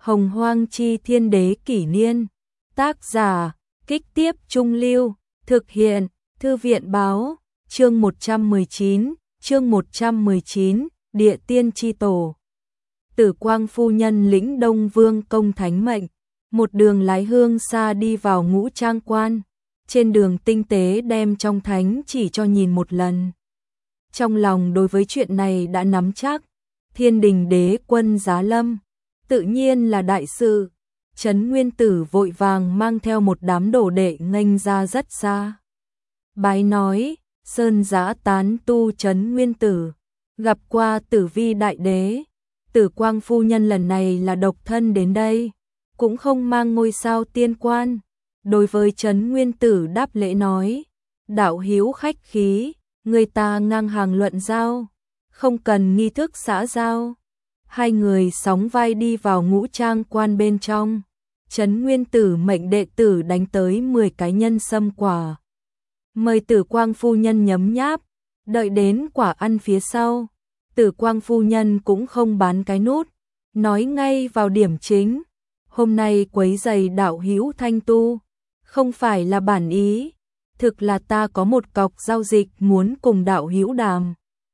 Hồng Hoang Chi Thiên Đế Kỷ Niên. Tác giả, Kích Tiếp Trung Lưu. Thực hiện, Thư viện Báo. Chương 119, Địa Tiên Chi Tổ. Tử Quang phu nhân lĩnh Đông Vương công thánh mệnh, một đường lái hương xa đi vào Ngũ Trang Quan. Trên đường tinh tế đem trong thánh chỉ cho nhìn một lần. Trong lòng đối với chuyện này đã nắm chắc, Thiên Đình Đế quân giá lâm, tự nhiên là đại sự. Trấn Nguyên Tử vội vàng mang theo một đám đồ đệ nghênh ra rất xa. Bái nói, Sơn Giã tán tu Trấn Nguyên Tử, gặp qua Tử Vi Đại Đế. Tử Quang phu nhân lần này là độc thân đến đây, cũng không mang ngôi sao tiên quan. Đối với Trấn Nguyên Tử đáp lễ nói, đạo hữu khách khí, người ta ngang hàng luận giao, không cần nghi thức xã giao. Hai người sóng vai đi vào Ngũ Trang Quan bên trong. Trấn Nguyên Tử mệnh đệ tử đánh tới 10 cái nhân sâm quả, mời Tử Quang phu nhân nhấm nháp, đợi đến quả ăn phía sau. Tử Quang phu nhân cũng không bán cái nút, nói ngay vào điểm chính. Hôm nay quấy giày đạo hữu thanh tu, không phải là bản ý, thực là ta có một cọc giao dịch muốn cùng đạo hữu đàm.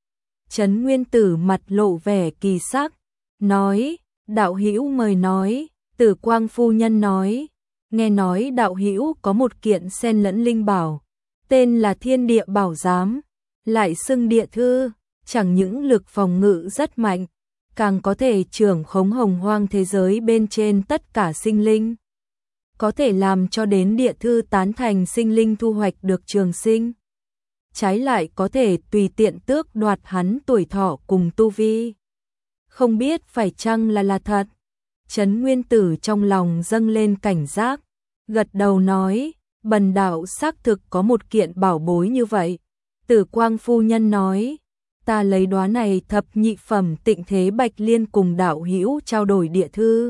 Trấn Nguyên Tử mặt lộ vẻ kỳ sắc, nói, đạo hữu mời nói. Tử Quang phu nhân nói, nghe nói đạo hữu có một kiện xen lẫn linh bảo, tên là Thiên Địa Bảo Giám, lại xưng địa thư, chẳng những lực phòng ngự rất mạnh, càng có thể trưởng khống hồng hoang thế giới bên trên tất cả sinh linh, có thể làm cho đến địa thư tán thành sinh linh thu hoạch được trường sinh, trái lại có thể tùy tiện tước đoạt hắn tuổi thọ cùng tu vi. Không biết phải chăng là thật? Trấn Nguyên Tử trong lòng dâng lên cảnh giác, gật đầu nói, bần đạo xác thực có một kiện bảo bối như vậy. Tử Quang phu nhân nói, ta lấy đóa này thập nhị phẩm Tịnh Thế Bạch Liên cùng đạo hữu trao đổi địa thư.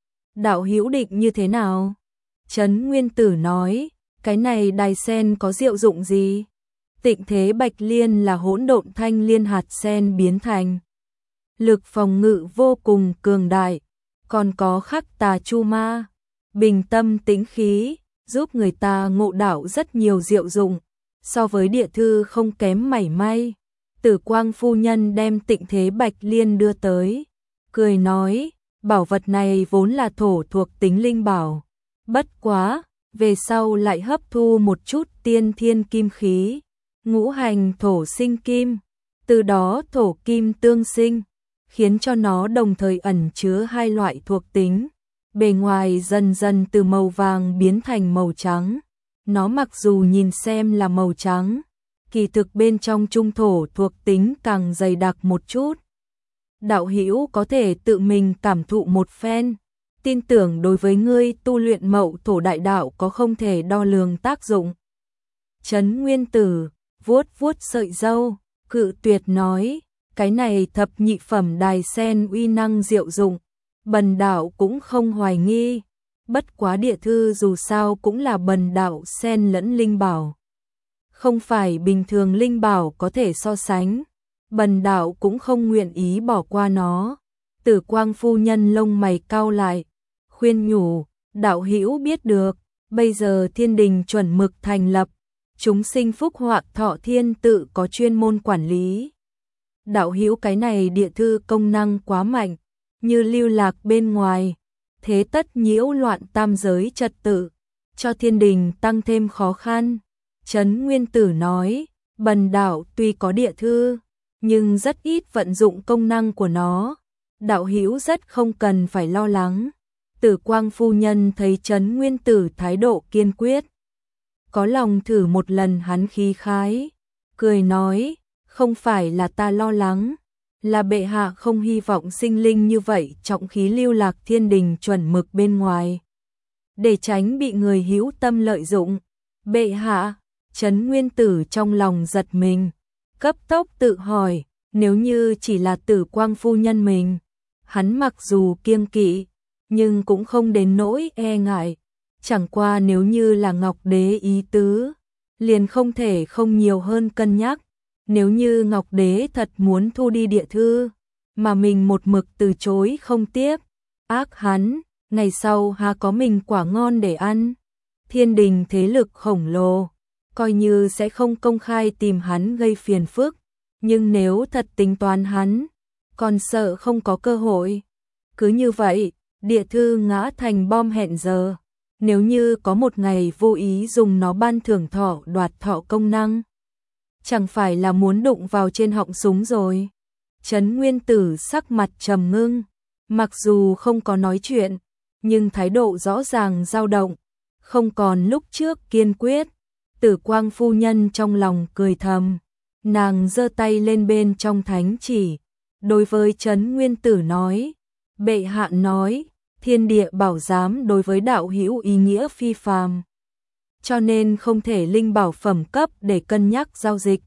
Đạo hữu định như thế nào? Trấn Nguyên Tử nói, cái này đài sen có diệu dụng gì? Tịnh Thế Bạch Liên là hỗn độn thanh liên hạt sen biến thành, lực phòng ngự vô cùng cường đại, còn có khắc tà chu ma, bình tâm tĩnh khí, giúp người ta ngộ đạo rất nhiều diệu dụng, so với địa thư không kém mảy may. Tử Quang phu nhân đem Tịnh Thế Bạch Liên đưa tới, cười nói, bảo vật này vốn là thổ thuộc tính linh bảo, bất quá, về sau lại hấp thu một chút tiên thiên kim khí, ngũ hành thổ sinh kim, từ đó thổ kim tương sinh, khiến cho nó đồng thời ẩn chứa hai loại thuộc tính, bề ngoài dần dần từ màu vàng biến thành màu trắng. Nó mặc dù nhìn xem là màu trắng, kỳ thực bên trong trung thổ thuộc tính càng dày đặc một chút. Đạo hữu có thể tự mình cảm thụ một phen, tin tưởng đối với ngươi tu luyện mậu thổ đại đạo có không thể đo lường tác dụng. Trấn Nguyên Tử vuốt vuốt sợi râu, cự tuyệt nói, cái này thập nhị phẩm đài sen uy năng diệu dụng, bần đạo cũng không hoài nghi, bất quá địa thư dù sao cũng là bần đạo xen lẫn linh bảo, không phải bình thường linh bảo có thể so sánh, bần đạo cũng không nguyện ý bỏ qua nó. Tử Quang phu nhân lông mày cau lại, khuyên nhủ, đạo hữu biết được, bây giờ Thiên Đình chuẩn mực thành lập, chúng sinh phúc họa thọ thiên tự có chuyên môn quản lý. Đạo hữu cái này địa thư công năng quá mạnh, như lưu lạc bên ngoài, thế tất nhiễu loạn tam giới trật tự, cho Thiên Đình tăng thêm khó khăn. Trấn Nguyên Tử nói, bần đạo tuy có địa thư, nhưng rất ít vận dụng công năng của nó, đạo hữu rất không cần phải lo lắng. Tử Quang phu nhân thấy Trấn Nguyên Tử thái độ kiên quyết, có lòng thử một lần hắn khí khái, cười nói, không phải là ta lo lắng, là bệ hạ không hy vọng sinh linh như vậy trọng khí lưu lạc Thiên Đình chuẩn mực bên ngoài, để tránh bị người hữu tâm lợi dụng. Bệ hạ? Trấn Nguyên Tử trong lòng giật mình, cấp tốc tự hỏi, nếu như chỉ là Tử Quang phu nhân mình, hắn mặc dù kiêng kỵ, nhưng cũng không đến nỗi e ngại, chẳng qua nếu như là Ngọc Đế ý tứ, liền không thể không nhiều hơn cân nhắc. Nếu như Ngọc Đế thật muốn thu đi địa thư, mà mình một mực từ chối không tiếp, ác hắn, ngày sau há có mình quả ngon để ăn. Thiên đình thế lực khổng lồ, coi như sẽ không công khai tìm hắn gây phiền phức, nhưng nếu thật tính toán hắn, còn sợ không có cơ hội. Cứ như vậy, địa thư ngã thành bom hẹn giờ. Nếu như có một ngày vô ý dùng nó ban thưởng thọ đoạt thọ công năng, chẳng phải là muốn đụng vào trên họng súng rồi. Trấn Nguyên Tử sắc mặt trầm ngưng, mặc dù không có nói chuyện, nhưng thái độ rõ ràng dao động, không còn lúc trước kiên quyết. Tử Quang phu nhân trong lòng cười thầm, nàng giơ tay lên bên trong thánh chỉ, đối với Trấn Nguyên Tử nói, bệ hạ nói, thiên địa bảo giám đối với đạo hữu ý nghĩa phi phàm, cho nên không thể linh bảo phẩm cấp để cân nhắc giao dịch.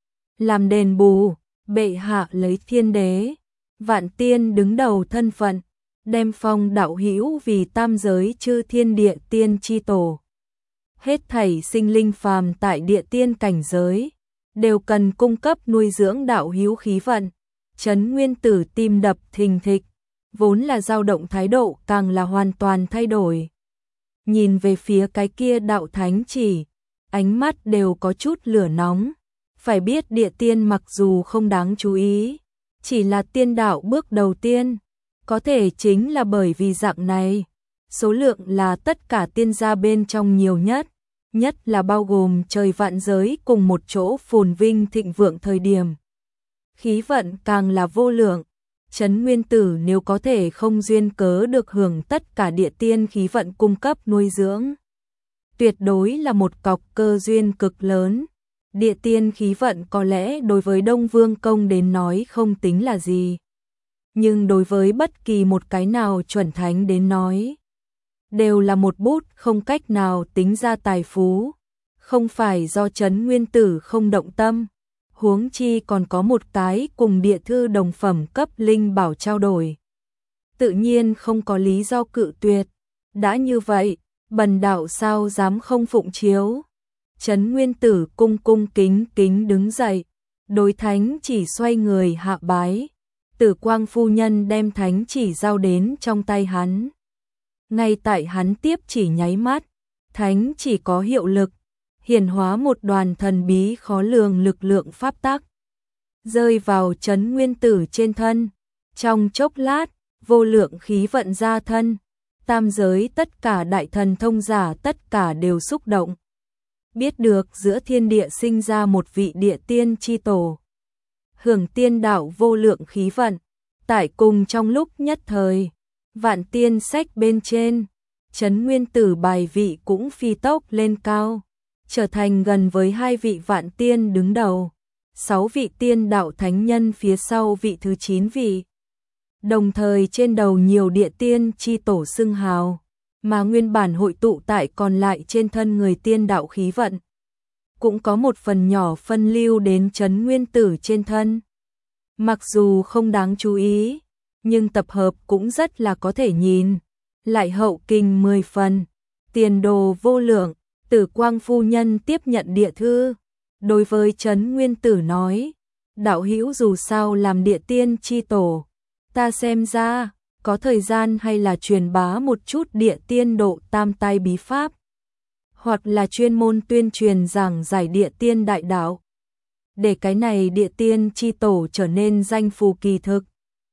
Làm đền bù, bệ hạ lấy thiên đế, vạn tiên đứng đầu thân phận, đem phong đạo hữu vì tam giới chư thiên địa tiên chi tổ. Hết thảy sinh linh phàm tại địa tiên cảnh giới, đều cần cung cấp nuôi dưỡng đạo hữu khí vận. Trấn Nguyên Tử tim đập thình thịch, vốn là dao động thái độ càng là hoàn toàn thay đổi. Nhìn về phía cái kia đạo thánh chỉ, ánh mắt đều có chút lửa nóng. Phải biết địa tiên mặc dù không đáng chú ý, chỉ là tiên đạo bước đầu tiên, có thể chính là bởi vì dạng này, số lượng là tất cả tiên gia bên trong nhiều nhất, nhất là bao gồm trời vạn giới cùng một chỗ phồn vinh thịnh vượng thời điểm. Khí vận càng là vô lượng, Trấn Nguyên Tử nếu có thể không duyên cớ được hưởng tất cả địa tiên khí vận cung cấp nuôi dưỡng, tuyệt đối là một cọc cơ duyên cực lớn. Địa tiên khí vận có lẽ đối với Đông Vương Công đến nói không tính là gì, nhưng đối với bất kỳ một cái nào chuẩn thánh đến nói, đều là một bút không cách nào tính ra tài phú, không phải do Trấn Nguyên Tử không động tâm, huống chi còn có một cái cùng địa thư đồng phẩm cấp linh bảo trao đổi. Tự nhiên không có lý do cự tuyệt, đã như vậy, bần đạo sao dám không phụng chiếu. Trấn Nguyên Tử cung cung kính kính đứng dậy, đối thánh chỉ xoay người hạ bái. Tử Quang phu nhân đem thánh chỉ giao đến trong tay hắn. Ngay tại hắn tiếp chỉ nháy mắt, thánh chỉ có hiệu lực, hiển hóa một đoàn thần bí khó lường lực lượng pháp tắc, rơi vào Trấn Nguyên Tử trên thân. Trong chốc lát, vô lượng khí vận ra thân, tam giới tất cả đại thần thông giả tất cả đều xúc động. Biết được giữa thiên địa sinh ra một vị địa tiên chi tổ, hưởng tiên đạo vô lượng khí vận, tại cùng trong lúc nhất thời, vạn tiên sách bên trên, Trấn Nguyên Tử bài vị cũng phi tốc lên cao, trở thành gần với 2 vị vạn tiên đứng đầu, 6 vị tiên đạo thánh nhân phía sau vị thứ 9 vị. Đồng thời trên đầu nhiều địa tiên chi tổ xưng hào, mà nguyên bản hội tụ tại còn lại trên thân người tiên đạo khí vận, cũng có một phần nhỏ phân lưu đến Trấn Nguyên Tử trên thân. Mặc dù không đáng chú ý, nhưng tập hợp cũng rất là có thể nhìn, lại hậu kinh 10 phần, tiền đồ vô lượng. Tử Quang phu nhân tiếp nhận địa thư, đối với Trấn Nguyên Tử nói, đạo hữu dù sao làm địa tiên chi tổ, ta xem ra có thời gian hay là truyền bá một chút địa tiên độ tam tai bí pháp, hoặc là chuyên môn tuyên truyền giảng giải địa tiên đại đạo, để cái này địa tiên chi tổ trở nên danh phù kỳ thực.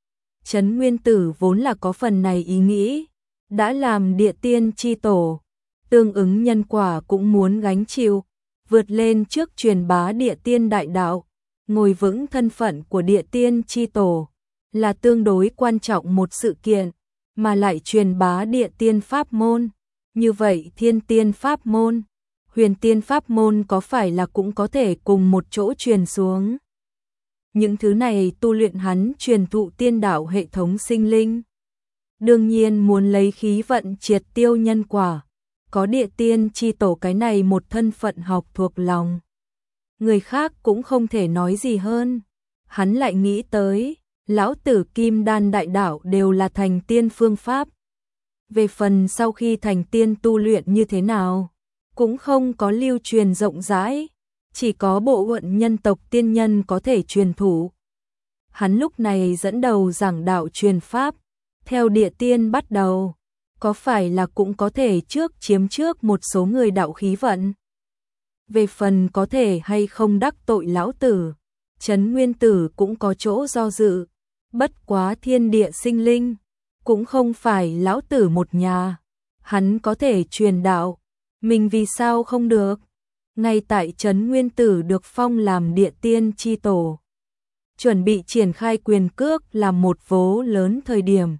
Trấn Nguyên Tử vốn là có phần này ý nghĩ, đã làm địa tiên chi tổ, tương ứng nhân quả cũng muốn gánh chịu, vượt lên trước truyền bá địa tiên đại đạo, ngồi vững thân phận của địa tiên chi tổ, là tương đối quan trọng một sự kiện, mà lại truyền bá địa tiên pháp môn. Như vậy thiên tiên pháp môn, huyền tiên pháp môn có phải là cũng có thể cùng một chỗ truyền xuống. Những thứ này tu luyện hắn truyền thụ tiên đạo hệ thống sinh linh. Đương nhiên muốn lấy khí vận triệt tiêu nhân quả, có địa tiên chi tổ cái này một thân phận học thuộc lòng. Người khác cũng không thể nói gì hơn. Hắn lại nghĩ tới, lão tử kim đan đại đạo đều là thành tiên phương pháp. Về phần sau khi thành tiên tu luyện như thế nào, cũng không có lưu truyền rộng rãi, chỉ có bộ phận nhân tộc tiên nhân có thể truyền thụ. Hắn lúc này dẫn đầu giảng đạo truyền pháp, theo địa tiên bắt đầu, có phải là cũng có thể chiếm trước một số người đạo khí vận? Về phần có thể hay không đắc tội lão tử, Trấn Nguyên Tử cũng có chỗ do dự, bất quá thiên địa sinh linh, cũng không phải lão tử một nhà, hắn có thể truyền đạo, mình vì sao không được? Ngay tại Trấn Nguyên Tử được phong làm địa tiên chi tổ, chuẩn bị triển khai quyền cước làm một vố lớn thời điểm.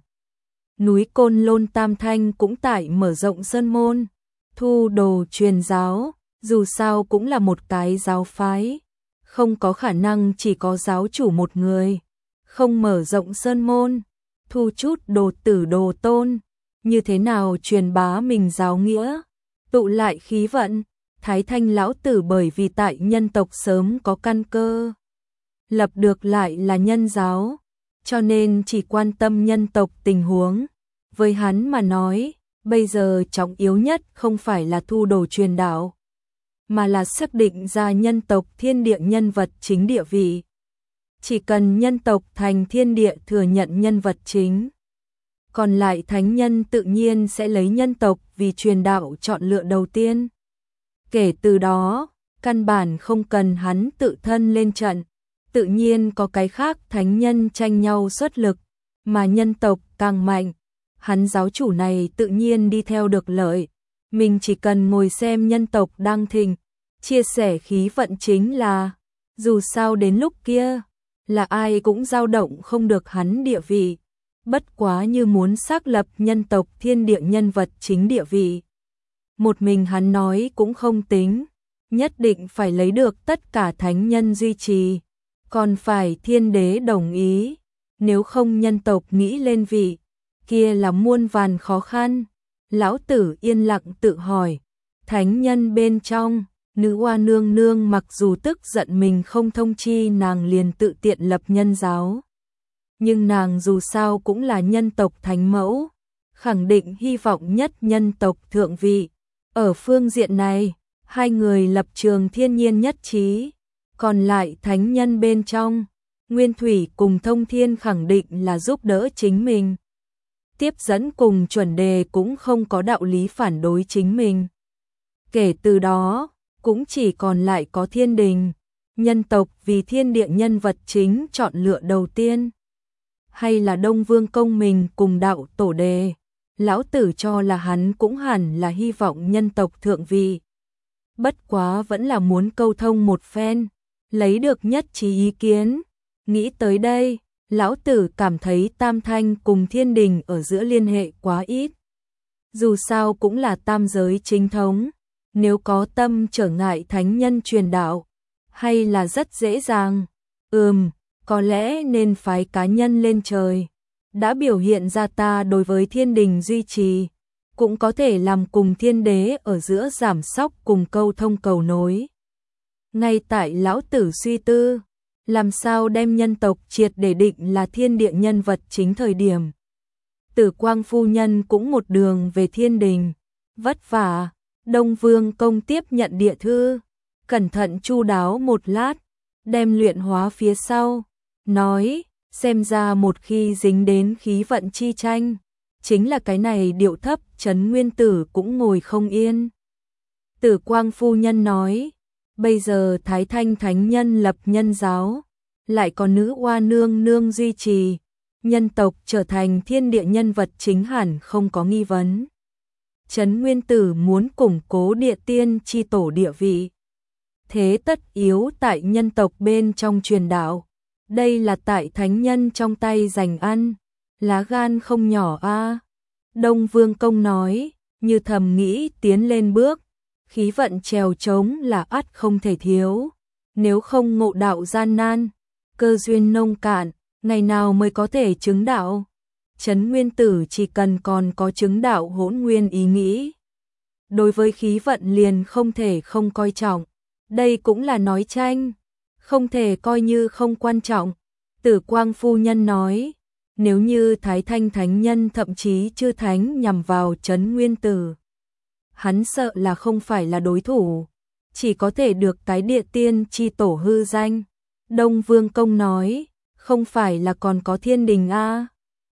Núi Côn Lôn Tam Thanh cũng tại mở rộng sơn môn, thu đồ truyền giáo, dù sao cũng là một cái giáo phái, không có khả năng chỉ có giáo chủ một người, không mở rộng sơn môn, thu chút đồ tử đồ tôn, như thế nào truyền bá mình giáo nghĩa, tụ lại khí vận. Thái Thanh lão tử bởi vì tại nhân tộc sớm có căn cơ, lập được lại là nhân giáo, cho nên chỉ quan tâm nhân tộc tình huống. Với hắn mà nói, bây giờ trọng yếu nhất không phải là thu đồ truyền đạo, mà là xác định ra nhân tộc thiên địa nhân vật chính địa vị. Chỉ cần nhân tộc thành thiên địa thừa nhận nhân vật chính, còn lại thánh nhân tự nhiên sẽ lấy nhân tộc vì truyền đạo chọn lựa đầu tiên. Kể từ đó, căn bản không cần hắn tự thân lên trận, tự nhiên có cái khác thánh nhân tranh nhau xuất lực, mà nhân tộc càng mạnh, hắn giáo chủ này tự nhiên đi theo được lợi. Mình chỉ cần ngồi xem nhân tộc đang thịnh, chia sẻ khí vận chính là, dù sao đến lúc kia, là ai cũng dao động không được hắn địa vị. Bất quá như muốn xác lập nhân tộc thiên địa nhân vật chính địa vị, một mình hắn nói cũng không tính, nhất định phải lấy được tất cả thánh nhân duy trì, còn phải thiên đế đồng ý, nếu không nhân tộc nghĩ lên vị, kia là muôn vàn khó khăn. Lão tử yên lặng tự hỏi, thánh nhân bên trong, nữ hoa nương nương mặc dù tức giận mình không thông chi nàng liền tự tiện lập nhân giáo, nhưng nàng dù sao cũng là nhân tộc thánh mẫu, khẳng định hy vọng nhất nhân tộc thượng vị. Ở phương diện này, hai người lập trường thiên nhiên nhất trí, còn lại thánh nhân bên trong, Nguyên Thủy cùng Thông Thiên khẳng định là giúp đỡ chính mình. Tiếp dẫn cùng Chuẩn Đề cũng không có đạo lý phản đối chính mình. Kể từ đó, cũng chỉ còn lại có thiên đình, nhân tộc vì thiên địa nhân vật chính chọn lựa đầu tiên. Hay là Đông Vương Công mình cùng đạo tổ đề, lão tử cho là hắn cũng hẳn là hy vọng nhân tộc thượng vị. Bất quá vẫn là muốn câu thông một phen, lấy được nhất trí ý kiến. Nghĩ tới đây, lão tử cảm thấy Tam Thanh cùng thiên đình ở giữa liên hệ quá ít. Dù sao cũng là tam giới chính thống, nếu có tâm trở ngại thánh nhân truyền đạo, hay là rất dễ dàng. Có lẽ nên phái cá nhân lên trời, đã biểu hiện ra ta đối với thiên đình duy trì, cũng có thể làm cùng thiên đế ở giữa giảm sóc cùng câu thông cầu nối. Ngay tại lão tử suy tư, làm sao đem nhân tộc triệt để định là thiên địa nhân vật chính thời điểm. Tử Quang phu nhân cũng một đường về thiên đình, vất vả, Đông Vương Công tiếp nhận địa thư, cẩn thận chu đáo một lát, đem luyện hóa phía sau, nói, xem ra một khi dính đến khí vận chi tranh, chính là cái này điệu thấp Trấn Nguyên Tử cũng ngồi không yên. Tử Quang phu nhân nói, bây giờ Thái Thanh thánh nhân lập nhân giáo, lại có nữ hoa nương nương duy trì, nhân tộc trở thành thiên địa nhân vật chính hẳn không có nghi vấn. Trấn Nguyên Tử muốn củng cố địa tiên chi tổ địa vị, thế tất yếu tại nhân tộc bên trong truyền đạo, đây là tại thánh nhân trong tay giành ăn, lá gan không nhỏ a. Đông Vương Công nói, như thầm nghĩ tiến lên bước, khí vận trèo trống là ắt không thể thiếu, nếu không ngộ đạo gian nan, cơ duyên nông cạn, ngày nào mới có thể chứng đạo. Trấn Nguyên Tử chỉ cần còn có chứng đạo hỗn nguyên ý nghĩ, đối với khí vận liền không thể không coi trọng, đây cũng là nói tranh, không thể coi như không quan trọng. Tử Quang phu nhân nói, nếu như Thái Thanh thánh nhân thậm chí chư thánh nhằm vào Trấn Nguyên Tử, hắn sợ là không phải là đối thủ, chỉ có thể được cái địa tiên chi tổ hư danh. Đông Vương Công nói, không phải là còn có thiên đình a?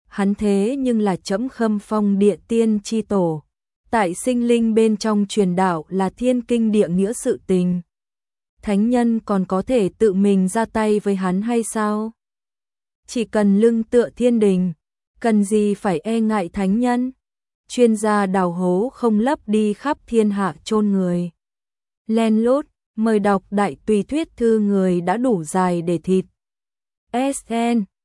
hắn thế nhưng là trẫm Khâm Phong Địa Tiên chi tổ. Tại sinh linh bên trong truyền đạo là thiên kinh địa nghĩa sự tình. Thánh nhân còn có thể tự mình ra tay với hắn hay sao? Chỉ cần lưng tựa thiên đình, cần gì phải e ngại thánh nhân? Chuyên gia đào hố không lấp đi khắp thiên hạ chôn người. Len lút, mời đọc đại tùy thuyết thư người đã đủ dài để thịt. SN